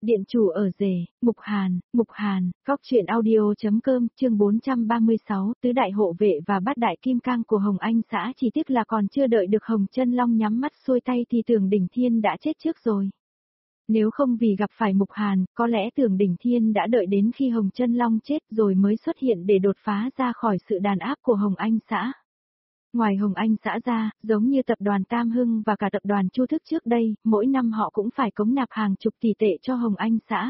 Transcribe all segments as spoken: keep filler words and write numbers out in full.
Điện chủ ở rể, Mục Hàn, Mục Hàn, góc truyện audio.com, chương bốn trăm ba mươi sáu, tứ đại hộ vệ và bát đại kim cang của Hồng Anh xã, chỉ tiếc là còn chưa đợi được Hồng Chân Long nhắm mắt xuôi tay thì Tưởng Đỉnh Thiên đã chết trước rồi. Nếu không vì gặp phải Mục Hàn, có lẽ Tưởng Đỉnh Thiên đã đợi đến khi Hồng Chân Long chết rồi mới xuất hiện để đột phá ra khỏi sự đàn áp của Hồng Anh xã. Ngoài Hồng Anh xã ra, giống như tập đoàn Tam Hưng và cả tập đoàn Chu Thức trước đây, mỗi năm họ cũng phải cống nạp hàng chục tỷ tệ cho Hồng Anh xã.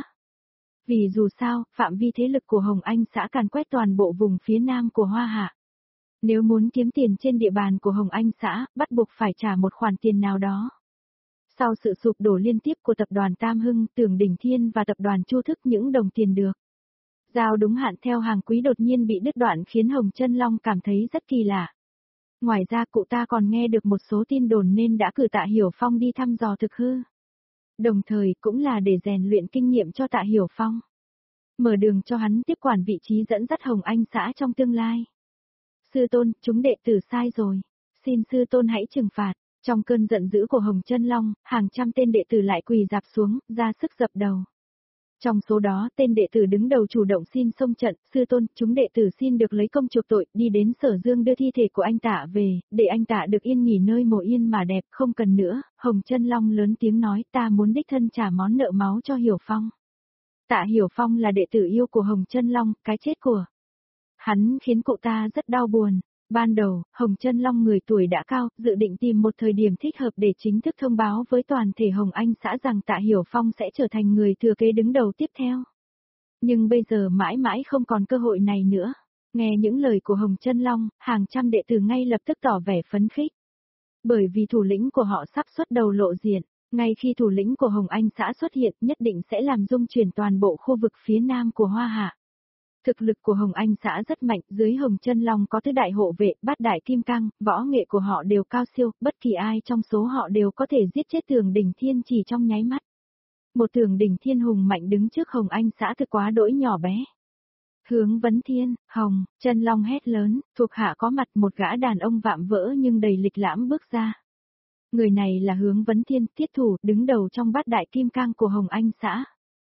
Vì dù sao, phạm vi thế lực của Hồng Anh xã càn quét toàn bộ vùng phía nam của Hoa Hạ. Nếu muốn kiếm tiền trên địa bàn của Hồng Anh xã, bắt buộc phải trả một khoản tiền nào đó. Sau sự sụp đổ liên tiếp của tập đoàn Tam Hưng, Tưởng Đỉnh Thiên và tập đoàn Chu Thức, những đồng tiền được giao đúng hạn theo hàng quý đột nhiên bị đứt đoạn khiến Hồng Chân Long cảm thấy rất kỳ lạ. Ngoài ra cụ ta còn nghe được một số tin đồn nên đã cử Tạ Hiểu Phong đi thăm dò thực hư. Đồng thời cũng là để rèn luyện kinh nghiệm cho Tạ Hiểu Phong. Mở đường cho hắn tiếp quản vị trí dẫn dắt Hồng Anh xã trong tương lai. Sư tôn, chúng đệ tử sai rồi. Xin sư tôn hãy trừng phạt. Trong cơn giận dữ của Hồng Chân Long, hàng trăm tên đệ tử lại quỳ dạp xuống, ra sức dập đầu. Trong số đó, tên đệ tử đứng đầu chủ động xin xông trận, sư tôn, chúng đệ tử xin được lấy công chuộc tội, đi đến Sở Dương đưa thi thể của anh Tạ về, để anh Tạ được yên nghỉ nơi mồ yên mà đẹp, không cần nữa. Hồng Chân Long lớn tiếng nói, ta muốn đích thân trả món nợ máu cho Hiểu Phong. Tạ Hiểu Phong là đệ tử yêu của Hồng Chân Long, cái chết của hắn khiến cụ ta rất đau buồn. Ban đầu, Hồng Chân Long người tuổi đã cao, dự định tìm một thời điểm thích hợp để chính thức thông báo với toàn thể Hồng Anh xã rằng Tạ Hiểu Phong sẽ trở thành người thừa kế đứng đầu tiếp theo. Nhưng bây giờ mãi mãi không còn cơ hội này nữa. Nghe những lời của Hồng Chân Long, hàng trăm đệ tử ngay lập tức tỏ vẻ phấn khích. Bởi vì thủ lĩnh của họ sắp xuất đầu lộ diện, ngay khi thủ lĩnh của Hồng Anh xã xuất hiện nhất định sẽ làm rung chuyển toàn bộ khu vực phía nam của Hoa Hạ. Thực lực của Hồng Anh xã rất mạnh, dưới Hồng Chân Long có tứ đại hộ vệ, bát đại kim cang, võ nghệ của họ đều cao siêu, bất kỳ ai trong số họ đều có thể giết chết Tưởng Đỉnh Thiên chỉ trong nháy mắt. Một Tưởng Đỉnh Thiên hùng mạnh đứng trước Hồng Anh xã thực quá đỗi nhỏ bé. Hướng Vấn Thiên, Hồng Chân Long hét lớn, thuộc hạ có mặt, một gã đàn ông vạm vỡ nhưng đầy lịch lãm bước ra. Người này là Hướng Vấn Thiên, thiết thủ, đứng đầu trong bát đại kim cang của Hồng Anh xã.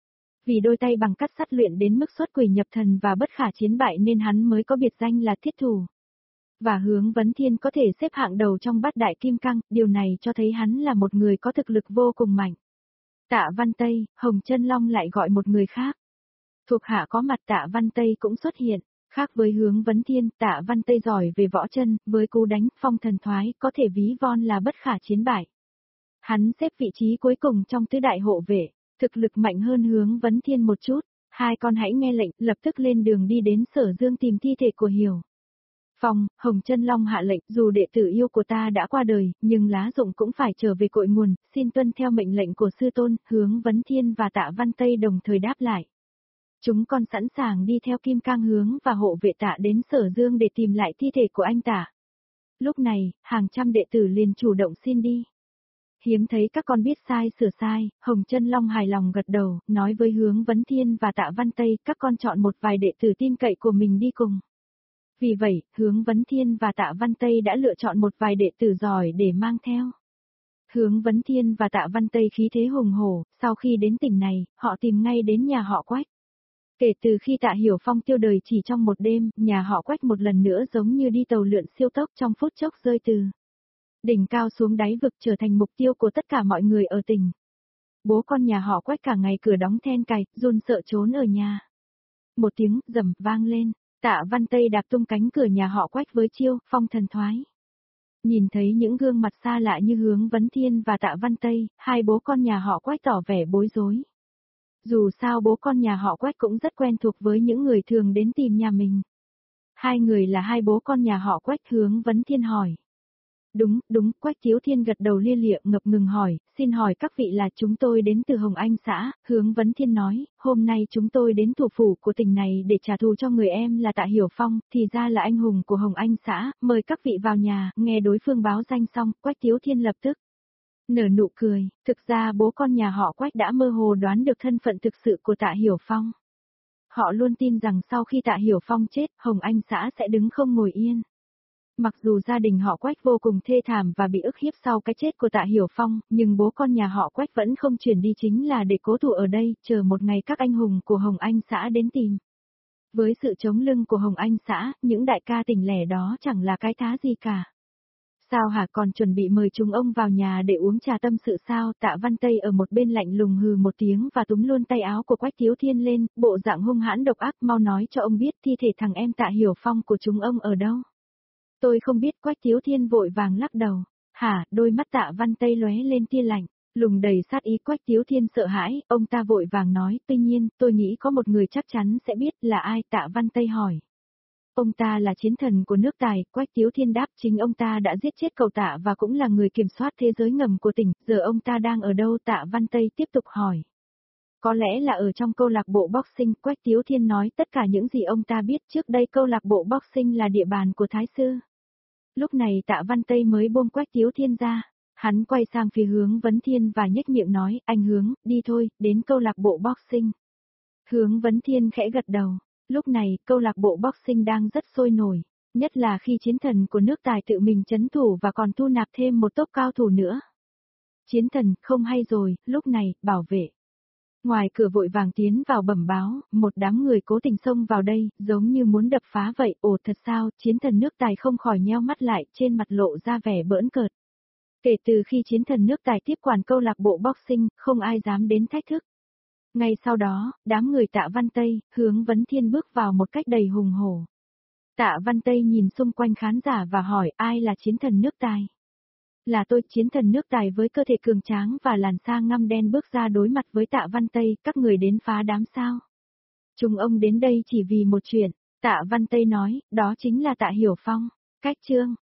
Vì đôi tay bằng cắt sắt luyện đến mức xuất quỷ nhập thần và bất khả chiến bại nên hắn mới có biệt danh là thiết thủ. Và Hướng Vấn Thiên có thể xếp hạng đầu trong bát đại kim cang, điều này cho thấy hắn là một người có thực lực vô cùng mạnh. Tạ Văn Tây, Hồng Chân Long lại gọi một người khác. Thuộc hạ có mặt, Tạ Văn Tây cũng xuất hiện. Khác với Hướng Vấn Thiên, Tạ Văn Tây giỏi về võ chân, với cú đánh phong thần thoái có thể ví von là bất khả chiến bại. Hắn xếp vị trí cuối cùng trong tứ đại hộ vệ. Thực lực mạnh hơn Hướng Vấn Thiên một chút, hai con hãy nghe lệnh, lập tức lên đường đi đến Sở Dương tìm thi thể của Hiểu Phong. Hồng Chân Long hạ lệnh, dù đệ tử yêu của ta đã qua đời, nhưng lá dụng cũng phải trở về cội nguồn, xin tuân theo mệnh lệnh của sư tôn. Hướng Vấn Thiên và Tạ Văn Tây đồng thời đáp lại. Chúng con sẵn sàng đi theo Kim Cang Hướng và hộ vệ Tạ đến Sở Dương để tìm lại thi thể của anh Tạ. Lúc này, hàng trăm đệ tử liền chủ động xin đi. Hiếm thấy các con biết sai sửa sai, Hồng Chân Long hài lòng gật đầu, nói với Hướng Vấn Thiên và Tạ Văn Tây, các con chọn một vài đệ tử tin cậy của mình đi cùng. Vì vậy, Hướng Vấn Thiên và Tạ Văn Tây đã lựa chọn một vài đệ tử giỏi để mang theo. Hướng Vấn Thiên và Tạ Văn Tây khí thế hùng hổ, sau khi đến tỉnh này, họ tìm ngay đến nhà họ Quách. Kể từ khi Tạ Hiểu Phong tiêu đời chỉ trong một đêm, nhà họ Quách một lần nữa giống như đi tàu lượn siêu tốc trong phút chốc rơi từ đỉnh cao xuống đáy vực, trở thành mục tiêu của tất cả mọi người ở tỉnh. Bố con nhà họ Quách cả ngày cửa đóng then cài, run sợ trốn ở nhà. Một tiếng rầm vang lên, Tạ Văn Tây đạp tung cánh cửa nhà họ Quách với chiêu phong thần thoái. Nhìn thấy những gương mặt xa lạ như Hướng Vấn Thiên và Tạ Văn Tây, hai bố con nhà họ Quách tỏ vẻ bối rối. Dù sao bố con nhà họ Quách cũng rất quen thuộc với những người thường đến tìm nhà mình. Hai người là hai bố con nhà họ Quách. Hướng Vấn Thiên hỏi. Đúng, đúng, Quách Thiếu Thiên gật đầu lia lịa ngập ngừng hỏi, xin hỏi các vị là chúng tôi đến từ Hồng Anh xã. Hướng Vấn Thiên nói, hôm nay chúng tôi đến thủ phủ của tỉnh này để trả thù cho người em là Tạ Hiểu Phong, thì ra là anh hùng của Hồng Anh xã, mời các vị vào nhà. Nghe đối phương báo danh xong, Quách Thiếu Thiên lập tức nở nụ cười, thực ra bố con nhà họ Quách đã mơ hồ đoán được thân phận thực sự của Tạ Hiểu Phong. Họ luôn tin rằng sau khi Tạ Hiểu Phong chết, Hồng Anh xã sẽ đứng không ngồi yên. Mặc dù gia đình họ Quách vô cùng thê thảm và bị ức hiếp sau cái chết của Tạ Hiểu Phong, nhưng bố con nhà họ Quách vẫn không chuyển đi chính là để cố thủ ở đây, chờ một ngày các anh hùng của Hồng Anh xã đến tìm. Với sự chống lưng của Hồng Anh xã, những đại ca tỉnh lẻ đó chẳng là cái thá gì cả. Sao hả, còn chuẩn bị mời chúng ông vào nhà để uống trà tâm sự sao? Tạ Văn Tây ở một bên lạnh lùng hừ một tiếng và túm luôn tay áo của Quách Thiếu Thiên lên, bộ dạng hung hãn độc ác, mau nói cho ông biết thi thể thằng em Tạ Hiểu Phong của chúng ông ở đâu. Tôi không biết. Quách Thiếu Thiên vội vàng lắc đầu. Hả? Đôi mắt Tạ Văn Tây lóe lên tia lạnh, lùng đầy sát ý. Quách Thiếu Thiên sợ hãi, ông ta vội vàng nói, tuy nhiên, tôi nghĩ có một người chắc chắn sẽ biết là ai. Tạ Văn Tây hỏi. Ông ta là chiến thần của nước Tài. Quách Thiếu Thiên đáp, chính ông ta đã giết chết cậu Tạ và cũng là người kiểm soát thế giới ngầm của tỉnh, giờ ông ta đang ở đâu? Tạ Văn Tây tiếp tục hỏi. Có lẽ là ở trong câu lạc bộ boxing. Quách Thiếu Thiên nói tất cả những gì ông ta biết. Trước đây câu lạc bộ boxing là địa bàn của Thái Sư. Lúc này Tạ Văn Tây mới buông Quách Thiếu Thiên ra. Hắn quay sang phía Hướng Vấn Thiên và nhếch miệng nói, anh Hướng, đi thôi, đến câu lạc bộ boxing. Hướng Vấn Thiên khẽ gật đầu. Lúc này, câu lạc bộ boxing đang rất sôi nổi, nhất là khi chiến thần của nước Tài tự mình trấn thủ và còn thu nạp thêm một tốp cao thủ nữa. Chiến thần, không hay rồi. Lúc này, bảo vệ ngoài cửa vội vàng tiến vào bẩm báo, một đám người cố tình xông vào đây, giống như muốn đập phá vậy. Ồ, thật sao? Chiến thần nước Tài không khỏi nheo mắt lại, trên mặt lộ ra vẻ bỡn cợt. Kể từ khi chiến thần nước Tài tiếp quản câu lạc bộ boxing, không ai dám đến thách thức. Ngay sau đó, đám người Tạ Văn Tây, Hướng Vấn Thiên bước vào một cách đầy hùng hổ. Tạ Văn Tây nhìn xung quanh khán giả và hỏi, ai là chiến thần nước Tài? Là tôi. Chiến thần nước Tài với cơ thể cường tráng và làn da ngăm đen bước ra đối mặt với Tạ Văn Tây. Các người đến phá đám sao? Chúng ông đến đây chỉ vì một chuyện. Tạ Văn Tây nói, đó chính là Tạ Hiểu Phong. Cách chương